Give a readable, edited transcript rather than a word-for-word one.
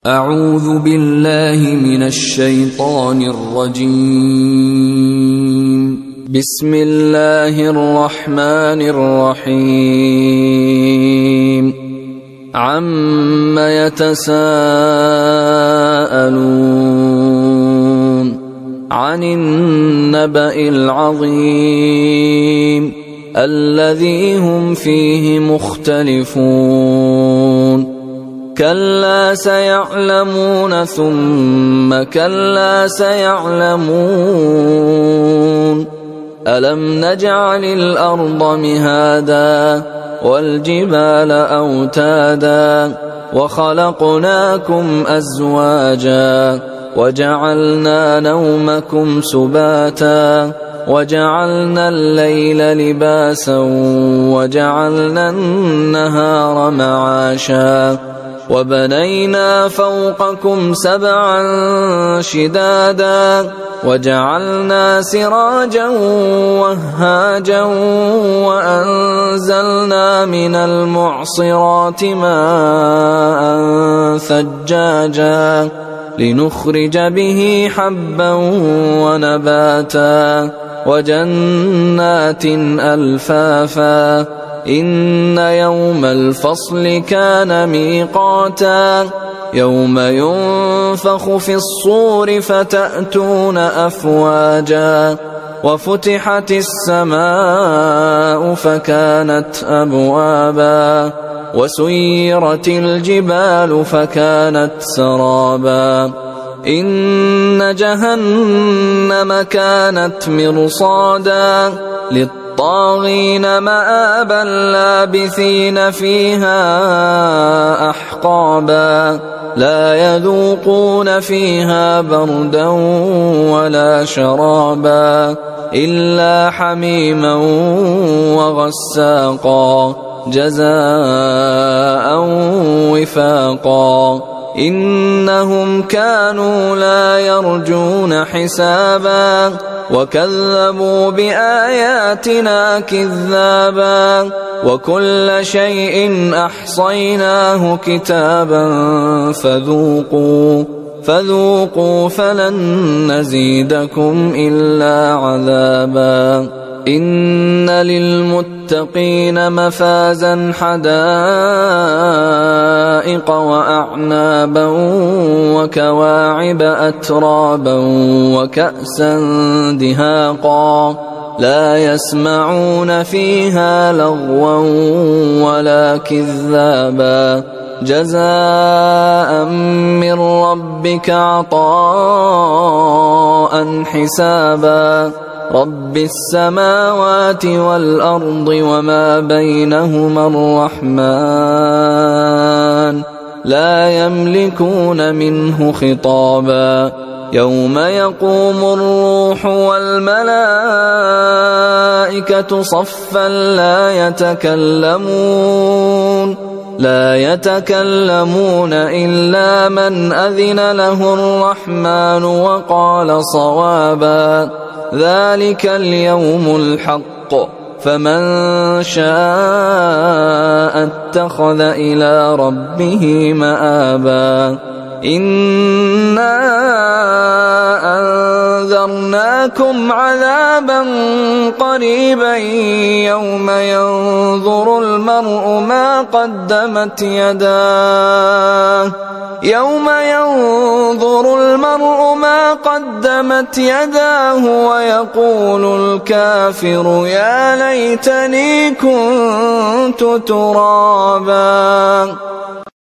أعوذ بالله من الشيطان الرجيم. بسم الله الرحمن الرحيم. عم يتساءلون عن النبأ العظيم الذي هم فيه مختلفون. كلا سيعلمون ثم كلا سيعلمون. ألم نجعل الأرض مهادا والجبال أوتادا وخلقناكم أزواجا وجعلنا نومكم سباتا وجعلنا الليل لباسا وجعلنا النهار معاشا وبنينا فوقكم سبعا شدادا وجعلنا سراجا وهاجا وأنزلنا من المعصرات ماء ثجاجا لنخرج به حبا ونباتا وجنات ألفافا. إن يوم الفصل كان ميقاتا. يوم ينفخ في الصور فتأتون أفواجا وفتحت السماء فكانت أبوابا وسيرت الجبال فكانت سرابا. إن جهنم كانت مرصادا للطاغين مآبا لابثين فيها أحقابا. لا يذوقون فيها بردا ولا شرابا إلا حميما وغساقا جزاء وفاقا. إنهم كانوا لا يرجون حسابا وكذبوا بآياتنا كذابا وكل شيء أحصيناه كتابا فذوقوا فلن نزيدكم إلا عذابا. إن للمتقين مفازا حدائق وأعنابا وكواعب أترابا وكأسا دهاقا لا يسمعون فيها لغوا ولا كذابا جزاء من ربك عطاء حسابا. رب السماوات والأرض وما بينهما الرحمن لا يملكون منه خطابا. يوم يقوم الروح والملائكة صفا لا يتكلمون إلا من أذن له الرحمن وقال صوابا. ذلك اليوم الحق فمن شاء اتخذ إلى ربه مآبا. إنا أنذرناكم عذابا قريبا يوم ينظر المرء ما قدمت يداه ويقول الكافر يا ليتني كنت ترابا.